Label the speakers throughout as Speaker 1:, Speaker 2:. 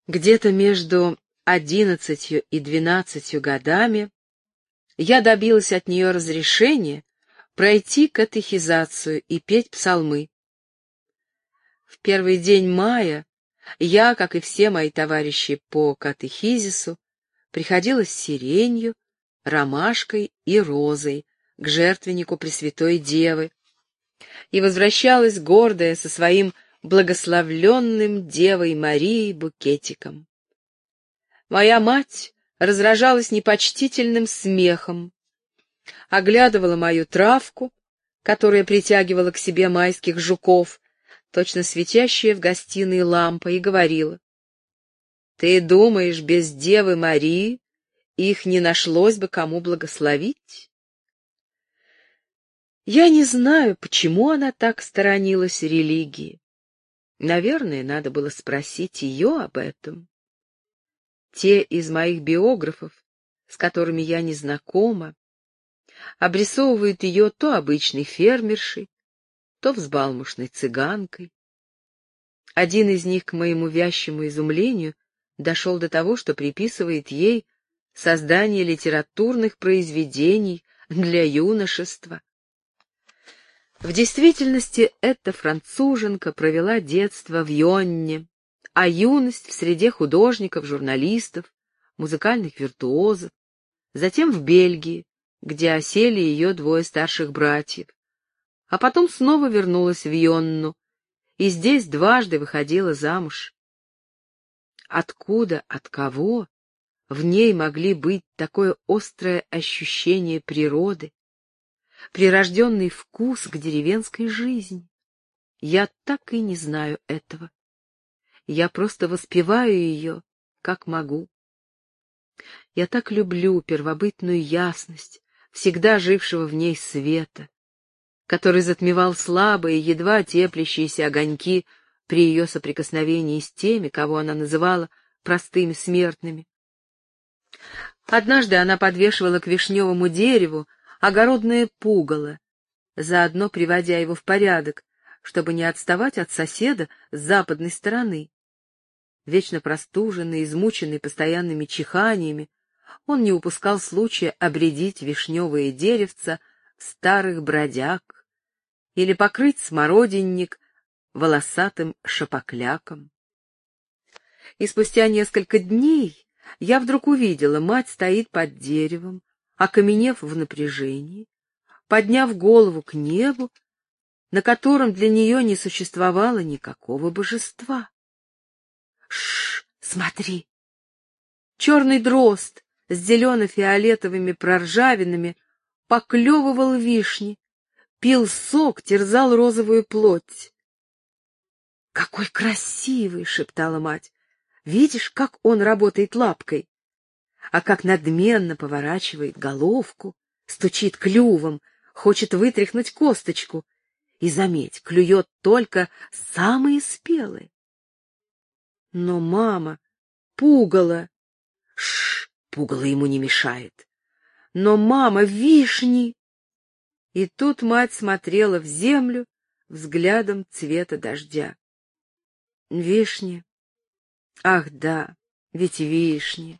Speaker 1: Где-то между 11 и 12 годами я добилась от нее разрешения пройти катехизацию и петь псалмы. В первый день мая я, как и все мои товарищи по катехизису, приходила с сиренью, ромашкой и розой к жертвеннику Пресвятой Девы и возвращалась гордая со своим благословленным Девой Марией букетиком. Моя мать разражалась непочтительным смехом, оглядывала мою травку, которая притягивала к себе майских жуков, точно светящая в гостиной лампа, и говорила: «Ты думаешь, без Девы Марии их не нашлось бы кому благословить?» Я не знаю, почему она так сторонилась религии. Наверное, надо было спросить ее об этом. Те из моих биографов, с которыми я не знакома, обрисовывают ее то обычной фермершей, то взбалмошной цыганкой. Один из них, к моему вящему изумлению, дошел до того, что приписывает ей создание литературных произведений для юношества. В действительности эта француженка провела детство в Йонне, а юность в среде художников, журналистов, музыкальных виртуозов, затем в Бельгии, где осели ее двое старших братьев, а потом снова вернулась в Йонну и здесь дважды выходила замуж. Откуда, от кого в ней могли быть такое острое ощущение природы, прирожденный вкус к деревенской жизни? Я так и не знаю этого. Я просто воспеваю ее, как могу. Я так люблю первобытную ясность, всегда жившего в ней света, который затмевал слабые, едва теплящиеся огоньки при ее соприкосновении с теми, кого она называла простыми смертными. Однажды она подвешивала к вишневому дереву огородное пугало, заодно приводя его в порядок, чтобы не отставать от соседа с западной стороны. Вечно простуженный, измученный постоянными чиханиями, он не упускал случая обрядить вишневые деревца в старых бродяг или покрыть смородинник волосатым шапокляком. И спустя несколько дней я вдруг увидела, мать стоит под деревом, окаменев в напряжении, подняв голову к небу, на котором для нее не существовало никакого божества. Шш, смотри! Черный дрозд с зелено-фиолетовыми проржавинами поклевывал вишни, пил сок, терзал розовую плоть. «Какой красивый!» — шептала мать. «Видишь, как он работает лапкой? А как надменно поворачивает головку, стучит клювом, хочет вытряхнуть косточку. И, заметь, клюет только самые спелые». «Но, мама, пугало!» «Шш, пугало ему не мешает». «Но, мама, вишни!» И тут мать смотрела в землю взглядом цвета дождя. «Вишни? Ах, да, ведь вишни!»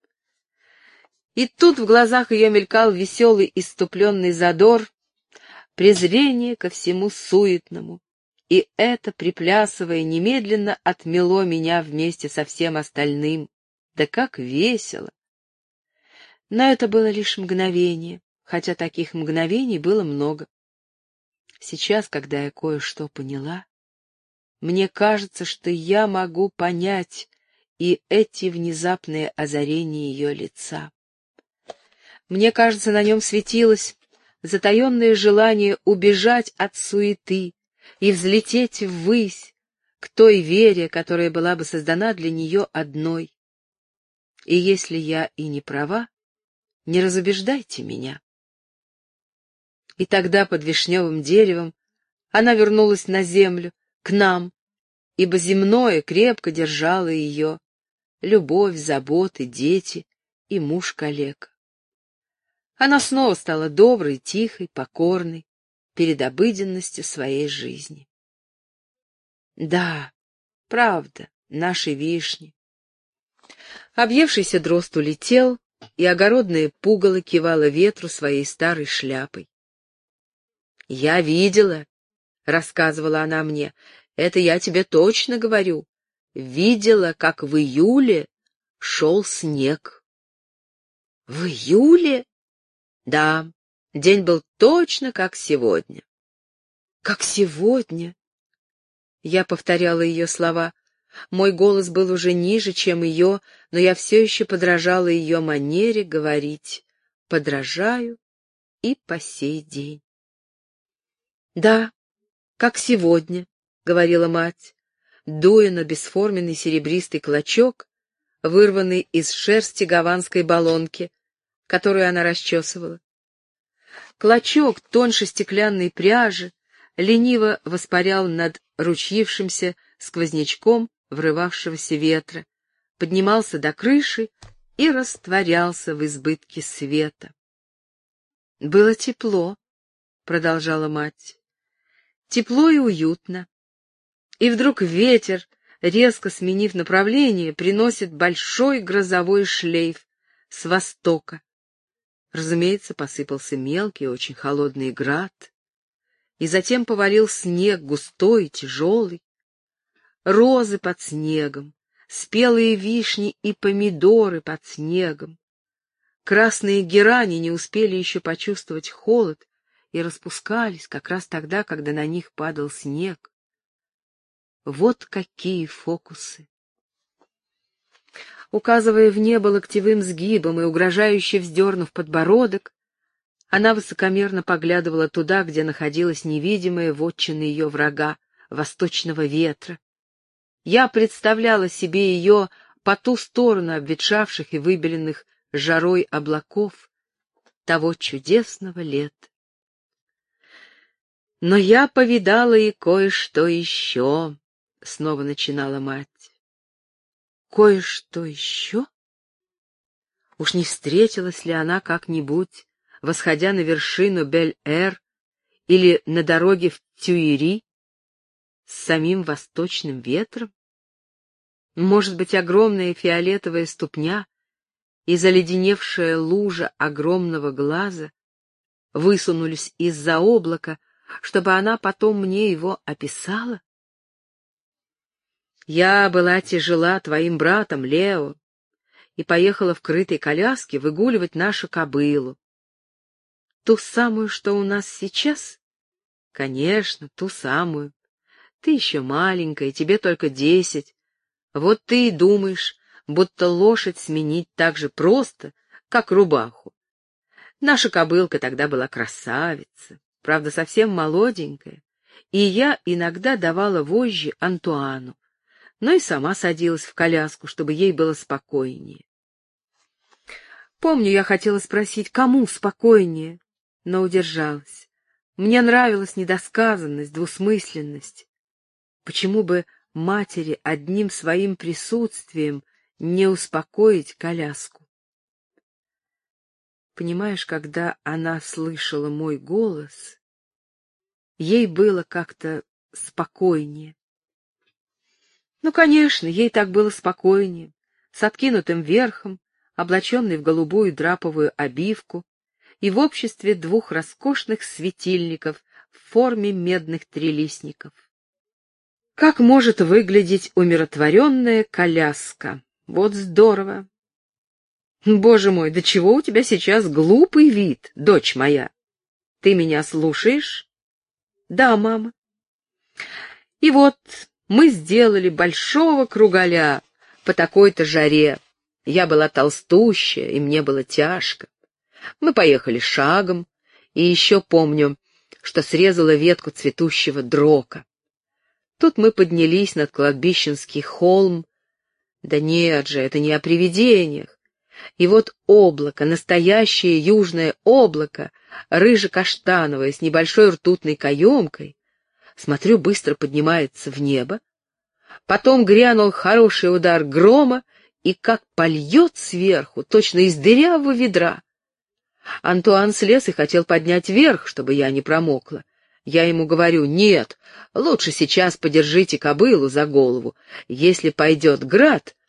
Speaker 1: И тут в глазах ее мелькал веселый исступленный задор, презрение ко всему суетному, и это, приплясывая, немедленно отмело меня вместе со всем остальным. Да как весело! Но это было лишь мгновение, хотя таких мгновений было много. Сейчас, когда я кое-что поняла, мне кажется, что я могу понять и эти внезапные озарения ее лица. Мне кажется, на нем светилось затаенное желание убежать от суеты и взлететь ввысь, к той вере, которая была бы создана для нее одной. И если я и не права, не разубеждайте меня. И тогда под вишневым деревом она вернулась на землю, к нам, ибо земное крепко держало ее: любовь, заботы, дети и муж-калека. Она снова стала доброй, тихой, покорной перед обыденностью своей жизни. Да, правда, наши вишни. Объевшийся дрозд улетел, и огородное пугало кивало ветру своей старой шляпой. «Я видела», — рассказывала она мне, — «это я тебе точно говорю, видела, как в июле шел снег». «В июле?» «Да, день был точно как сегодня». «Как сегодня?» Я повторяла ее слова. Мой голос был уже ниже, чем ее, но я все еще подражала ее манере говорить. Подражаю и по сей день. «Да, как сегодня», — говорила мать, дуя на бесформенный серебристый клочок, вырванный из шерсти гаванской баллонки, которую она расчесывала. Клочок тоньше стеклянной пряжи лениво воспарял над ручьившимся сквознячком врывавшегося ветра, поднимался до крыши и растворялся в избытке света. «Было тепло», — продолжала мать, — «тепло и уютно. И вдруг ветер, резко сменив направление, приносит большой грозовой шлейф с востока. Разумеется, посыпался мелкий, очень холодный град, и затем повалил снег густой, тяжелый. Розы под снегом, спелые вишни и помидоры под снегом. Красные герани не успели еще почувствовать холод и распускались как раз тогда, когда на них падал снег. Вот какие фокусы! Указывая в небо локтевым сгибом и угрожающе вздернув подбородок, она высокомерно поглядывала туда, где находилась невидимая вотчина ее врага, восточного ветра. Я представляла себе ее по ту сторону обветшавших и выбеленных жарой облаков того чудесного лета. «Но я повидала и кое-что еще», — снова начинала мать. «Кое-что еще?» Уж не встретилась ли она как-нибудь, восходя на вершину Бель-Эр или на дороге в Тюильри, с самим восточным ветром? Может быть, огромная фиолетовая ступня и заледеневшая лужа огромного глаза высунулись из-за облака, чтобы она потом мне его описала? Я была тяжела твоим братом, Лео, и поехала в крытой коляске выгуливать нашу кобылу. Ту самую, что у нас сейчас? Конечно, ту самую. Ты еще маленькая, тебе только 10. Вот ты и думаешь, будто лошадь сменить так же просто, как рубаху. Наша кобылка тогда была красавица, правда, совсем молоденькая, и я иногда давала вожжи Антуану, но и сама садилась в коляску, чтобы ей было спокойнее. Помню, я хотела спросить, кому спокойнее, но удержалась. Мне нравилась недосказанность, двусмысленность. Почему бы матери одним своим присутствием не успокоить коляску? Понимаешь, когда она слышала мой голос, ей было как-то спокойнее. Ну, конечно, ей так было спокойнее, с откинутым верхом, облаченной в голубую драповую обивку, и в обществе 2 роскошных светильников в форме медных трилистников. Как может выглядеть умиротворенная коляска? Вот здорово! Боже мой, да чего у тебя сейчас глупый вид, дочь моя? Ты меня слушаешь? Да, мама. И вот мы сделали большого кругаля по такой-то жаре. Я была толстущая, и мне было тяжко. Мы поехали шагом, и еще помню, что срезала ветку цветущего дрока. Тут мы поднялись над кладбищенский холм. Да нет же, это не о привидениях. И вот облако, настоящее южное облако, рыже-каштановое, с небольшой ртутной каемкой, смотрю, быстро поднимается в небо. Потом грянул хороший удар грома, и как польет сверху, точно из дырявого ведра. Антуан слез и хотел поднять вверх, чтобы я не промокла. Я ему говорю: нет, лучше сейчас подержите кобылу за голову. Если пойдет град,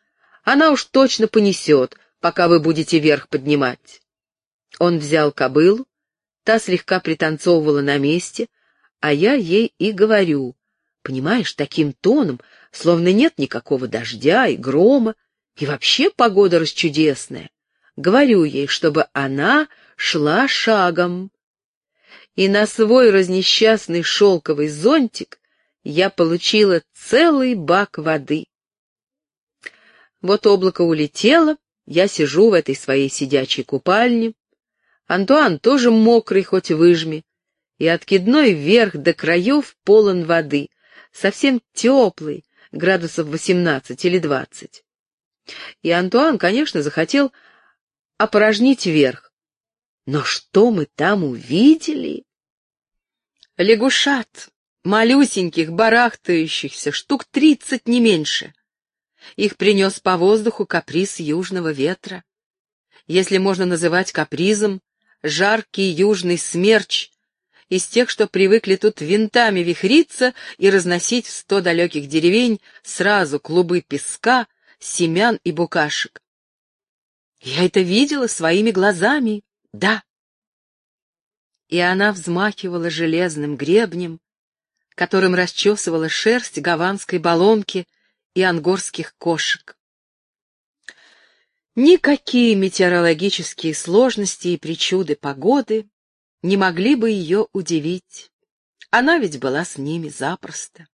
Speaker 1: Она уж точно понесет, пока вы будете вверх поднимать. Он взял кобылу, та слегка пританцовывала на месте, а я ей и говорю, понимаешь, таким тоном, словно нет никакого дождя и грома, и вообще погода расчудесная. Говорю ей, чтобы она шла шагом. И на свой разнесчастный шелковый зонтик я получила целый бак воды. Вот облако улетело, я сижу в этой своей сидячей купальне. Антуан тоже мокрый, хоть выжми, и откидной вверх до краев полон воды, совсем теплый, градусов 18 или 20. И Антуан, конечно, захотел опорожнить верх. Но что мы там увидели? Лягушат, малюсеньких, барахтающихся, штук 30, не меньше. Их принес по воздуху каприз южного ветра. Если можно называть капризом, жаркий южный смерч из тех, что привыкли тут винтами вихриться и разносить в 100 далеких деревень сразу клубы песка, семян и букашек. Я это видела своими глазами, да. И она взмахивала железным гребнем, которым расчесывала шерсть гаванской балонки и ангорских кошек. Никакие метеорологические сложности и причуды погоды не могли бы ее удивить. Она ведь была с ними запросто.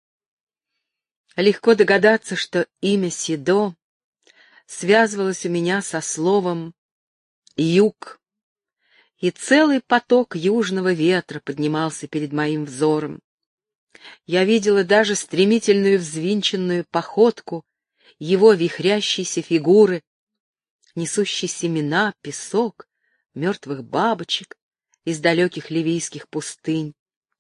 Speaker 1: Легко догадаться, что имя Сидо связывалось у меня со словом «юг», и целый поток южного ветра поднимался перед моим взором. Я видела даже стремительную взвинченную походку его вихрящейся фигуры, несущей семена, песок, мертвых бабочек из далеких ливийских пустынь.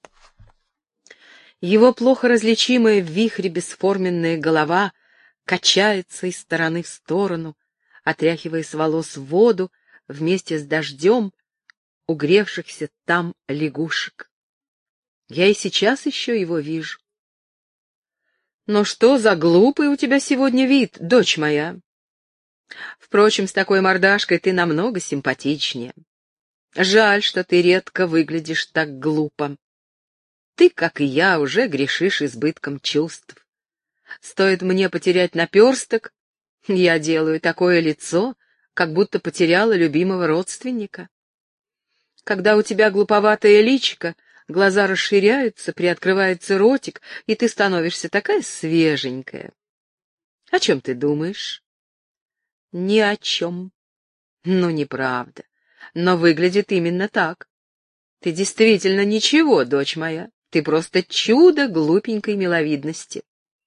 Speaker 1: Его плохо различимая в вихре бесформенная голова качается из стороны в сторону, отряхивая с волос воду вместе с дождем угревшихся там лягушек. Я и сейчас еще его вижу. Но что за глупый у тебя сегодня вид, дочь моя? Впрочем, с такой мордашкой ты намного симпатичнее. Жаль, что ты редко выглядишь так глупо. Ты, как и я, уже грешишь избытком чувств. Стоит мне потерять наперсток, я делаю такое лицо, как будто потеряла любимого родственника. Когда у тебя глуповатое личико, глаза расширяются, приоткрывается ротик, и ты становишься такая свеженькая. О чем ты думаешь? Ни о чем. Ну, неправда. Но выглядит именно так. Ты действительно ничего, дочь моя. Ты просто чудо глупенькой миловидности.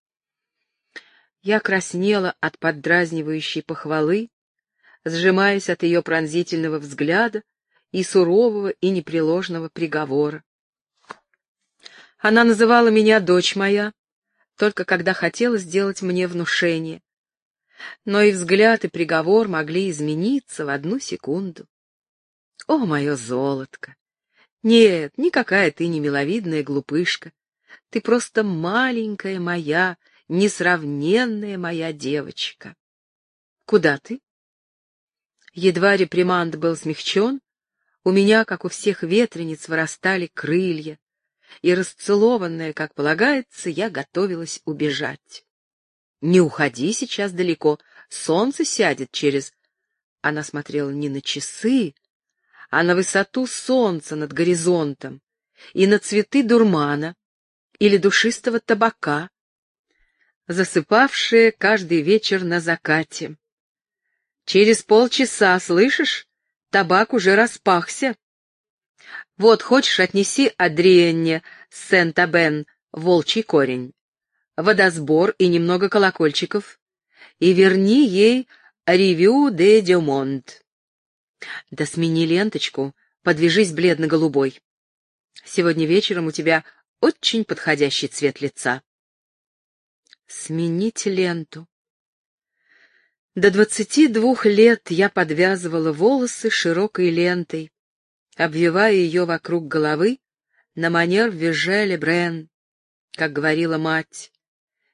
Speaker 1: Я краснела от поддразнивающей похвалы, сжимаясь от ее пронзительного взгляда и сурового и непреложного приговора. Она называла меня «дочь моя», только когда хотела сделать мне внушение. Но и взгляд, и приговор могли измениться в одну секунду. О, мое золотко! Нет, никакая ты не миловидная глупышка. Ты просто маленькая моя, несравненная моя девочка. Куда ты? Едва реприманд был смягчен, у меня, как у всех ветрениц, вырастали крылья, и, расцелованная, как полагается, я готовилась убежать. Не уходи сейчас далеко, солнце сядет через... Она смотрела не на часы, а на высоту солнца над горизонтом и на цветы дурмана или душистого табака, засыпавшие каждый вечер на закате. Через полчаса, слышишь, табак уже распахся. Вот, хочешь, отнеси Адриенне Сент-Абен волчий корень, водосбор и немного колокольчиков, и верни ей «Ревю де Дюмонт». Да смени ленточку, подвяжись бледно-голубой. Сегодня вечером у тебя очень подходящий цвет лица. Сменить ленту. До 22 лет я подвязывала волосы широкой лентой, обвивая ее вокруг головы на манер Виже Лебрен, как говорила мать.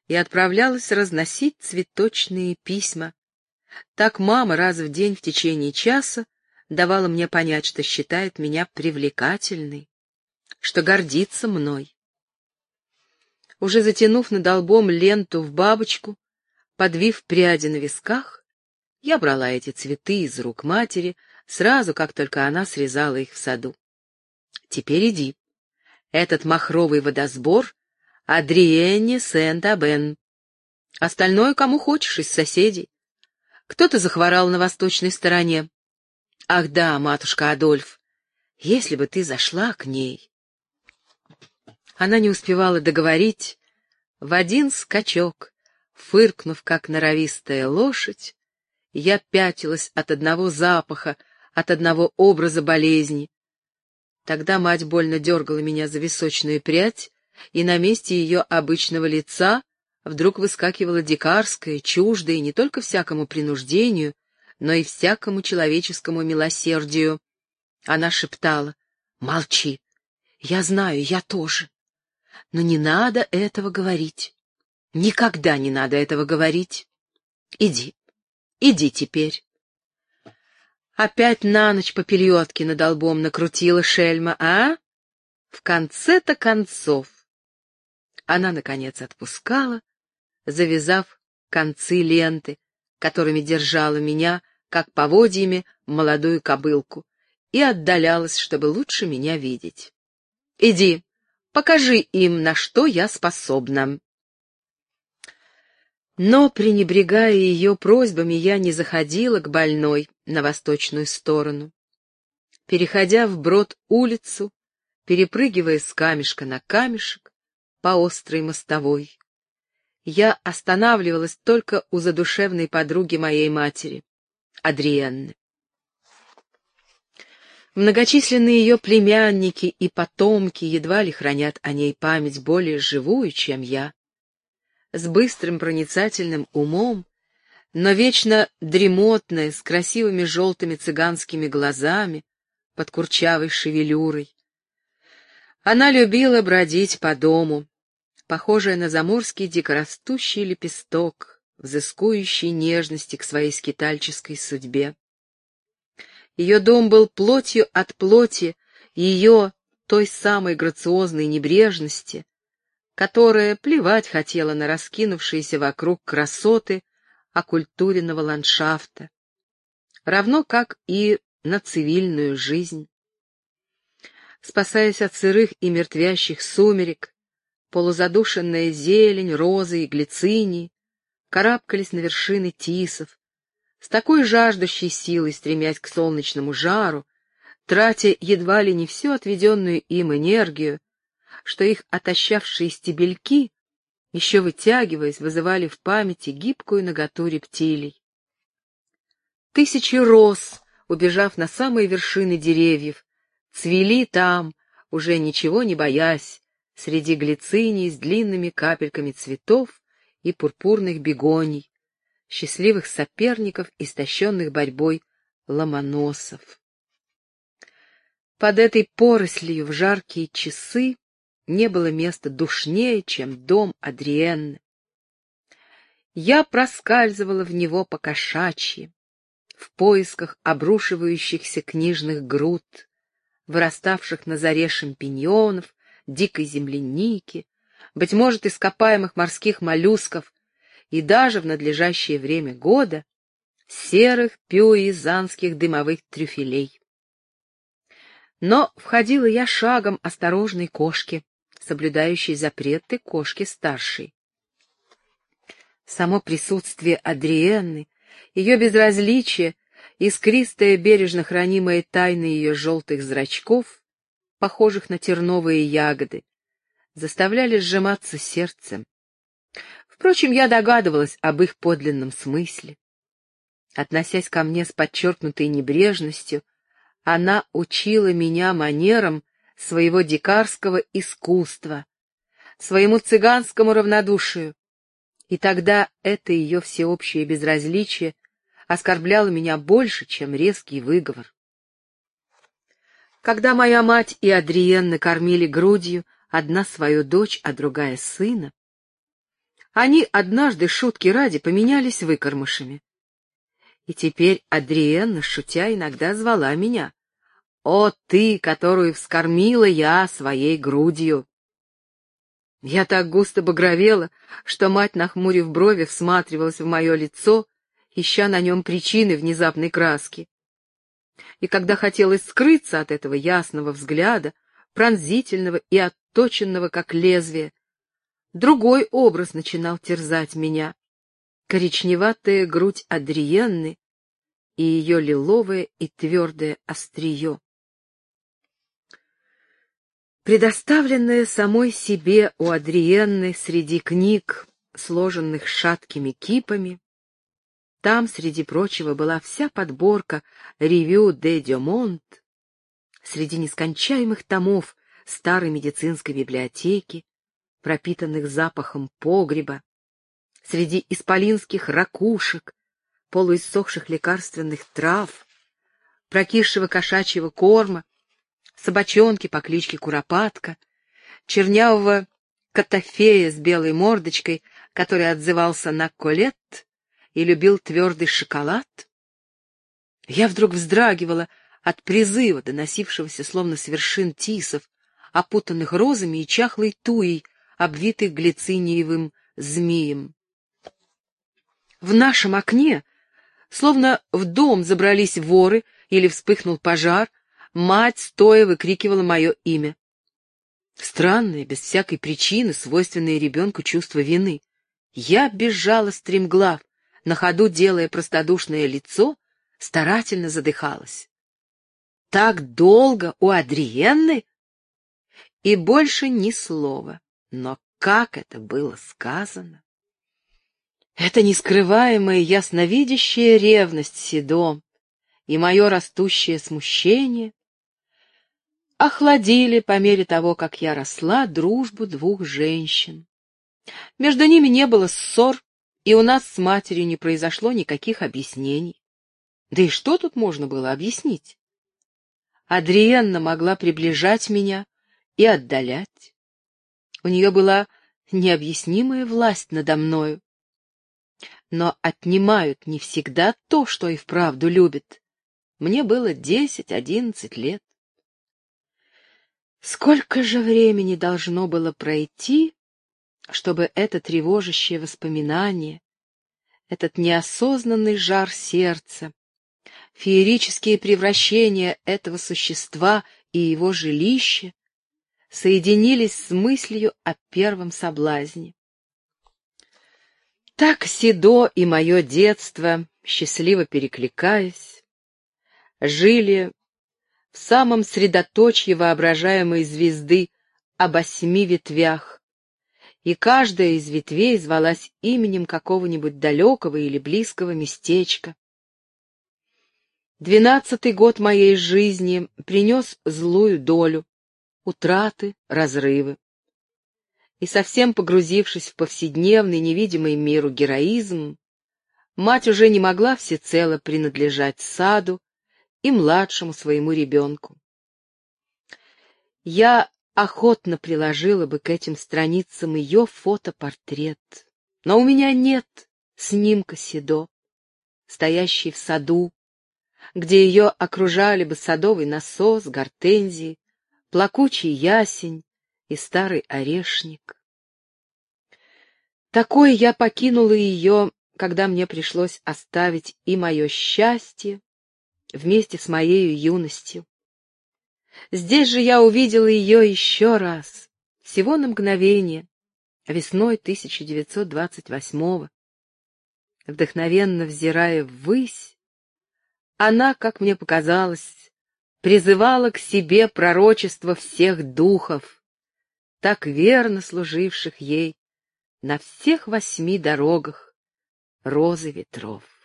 Speaker 1: и отправлялась разносить цветочные письма. Так мама раз в день в течение часа давала мне понять, что считает меня привлекательной, что гордится мной. Уже затянув над лбом ленту в бабочку, подвив пряди на висках, я брала эти цветы из рук матери сразу, как только она срезала их в саду. Теперь иди. Этот махровый водосбор Адриене Сент-Абен. Остальное кому хочешь из соседей. Кто-то захворал на восточной стороне. Ах да, матушка Адольф, если бы ты зашла к ней. Она не успевала договорить. В один скачок, фыркнув, как норовистая лошадь, я пятилась от одного запаха, от одного образа болезни. Тогда мать больно дергала меня за височную прядь, и на месте ее обычного лица вдруг выскакивало дикарское, чуждое не только всякому принуждению, но и всякому человеческому милосердию. Она шептала: «Молчи, я знаю, я тоже. Но не надо этого говорить. Никогда не надо этого говорить. Иди, иди теперь». Опять на ночь попельотки над лбом накрутила шельма, а? В конце-то концов. Она, наконец, отпускала, завязав концы ленты, которыми держала меня, как поводьями, молодую кобылку, и отдалялась, чтобы лучше меня видеть. «Иди, покажи им, на что я способна». Но, пренебрегая ее просьбами, я не заходила к больной на восточную сторону. Переходя вброд улицу, перепрыгивая с камешка на камешек по острой мостовой, я останавливалась только у задушевной подруги моей матери, Адриенны. Многочисленные ее племянники и потомки едва ли хранят о ней память более живую, чем я. С быстрым проницательным умом, но вечно дремотная, с красивыми желтыми цыганскими глазами, под курчавой шевелюрой. Она любила бродить по дому, похожая на заморский дикорастущий лепесток, взыскующий нежности к своей скитальческой судьбе. Ее дом был плотью от плоти ее той самой грациозной небрежности, которая плевать хотела на раскинувшиеся вокруг красоты окультуренного ландшафта, равно как и на цивильную жизнь. Спасаясь от сырых и мертвящих сумерек, полузадушенная зелень, розы и глицинии карабкались на вершины тисов, с такой жаждущей силой стремясь к солнечному жару, тратя едва ли не всю отведенную им энергию, что их отощавшие стебельки, еще вытягиваясь, вызывали в памяти гибкую наготу рептилий. Тысячи роз, убежав на самые вершины деревьев, цвели там, уже ничего не боясь, среди глицинии с длинными капельками цветов и пурпурных бегоний, счастливых соперников, истощенных борьбой ломоносов. Под этой порослью в жаркие часы не было места душнее, чем дом Адриенны. Я проскальзывала в него по-кошачьи, в поисках обрушивающихся книжных груд, выраставших на заре шампиньонов, дикой земляники, быть может, ископаемых морских моллюсков и даже в надлежащее время года серых пюизанских дымовых трюфелей. Но входила я шагом осторожной кошки, соблюдающей запреты кошки старшей. Само присутствие Адриенны, ее безразличие, искристая бережно хранимая тайна ее желтых зрачков, похожих на терновые ягоды, заставляли сжиматься сердцем. Впрочем, я догадывалась об их подлинном смысле. Относясь ко мне с подчеркнутой небрежностью, она учила меня манерам своего дикарского искусства, своему цыганскому равнодушию, и тогда это ее всеобщее безразличие оскорбляло меня больше, чем резкий выговор. Когда моя мать и Адриенна кормили грудью одна свою дочь, а другая сына, Они однажды, шутки ради, поменялись выкормышами. И теперь Адриенна, шутя, иногда звала меня: «О, ты, которую вскормила я своей грудью!» Я так густо багровела, что мать, нахмурив брови, всматривалась в мое лицо, ища на нем причины внезапной краски. И когда хотелось скрыться от этого ясного взгляда, пронзительного и отточенного, как лезвие, другой образ начинал терзать меня: коричневатая грудь Адриенны и ее лиловое и твердое острие. Предоставленная самой себе у Адриенны среди книг, сложенных шаткими кипами, там, среди прочего, была вся подборка «Ревю де Дюмонт», среди нескончаемых томов старой медицинской библиотеки, пропитанных запахом погреба, среди исполинских ракушек, полуиссохших лекарственных трав, прокисшего кошачьего корма, собачонки по кличке Куропатка, чернявого котофея с белой мордочкой, который отзывался на Колетт и любил твердый шоколад. Я вдруг вздрагивала от призыва, доносившегося словно с вершин тисов, опутанных розами и чахлой туей, обвитых глициниевым змеем. В нашем окне, словно в дом забрались воры или вспыхнул пожар, мать стоя выкрикивала мое имя. Странное, без всякой причины, свойственное ребенку чувство вины. Я бежала стремглав, на ходу делая простодушное лицо, старательно задыхалась. Так долго у Адриенны? И больше ни слова. Но как это было сказано! Это нескрываемая ясновидящая ревность Сидо и мое растущее смущение охладили, по мере того, как я росла, дружбу двух женщин. Между ними не было ссор, и у нас с матерью не произошло никаких объяснений. Да и что тут можно было объяснить? Адриенна могла приближать меня и отдалять. У нее была необъяснимая власть надо мною. Но отнимают не всегда то, что и вправду любят. Мне было 10-11 лет. Сколько же времени должно было пройти, чтобы это тревожащее воспоминание, этот неосознанный жар сердца, феерические превращения этого существа и его жилища соединились с мыслью о первом соблазне. Так Сидо и мое детство, счастливо перекликаясь, жили в самом средоточье воображаемой звезды об 8 ветвях, и каждая из ветвей звалась именем какого-нибудь далекого или близкого местечка. 12-й год моей жизни принес злую долю, утраты, разрывы. И совсем погрузившись в повседневный, невидимый миру героизм, мать уже не могла всецело принадлежать саду и младшему своему ребенку. Я охотно приложила бы к этим страницам ее фотопортрет, но у меня нет снимка Сидо, стоящей в саду, где ее окружали бы садовый насос, гортензии, плакучий ясень и старый орешник. Такой я покинула ее, когда мне пришлось оставить и мое счастье вместе с моей юностью. Здесь же я увидела ее еще раз, всего на мгновение, весной 1928-го. Вдохновенно взирая ввысь, она, как мне показалось, призывала к себе пророчество всех духов, так верно служивших ей на всех 8 дорогах розы ветров.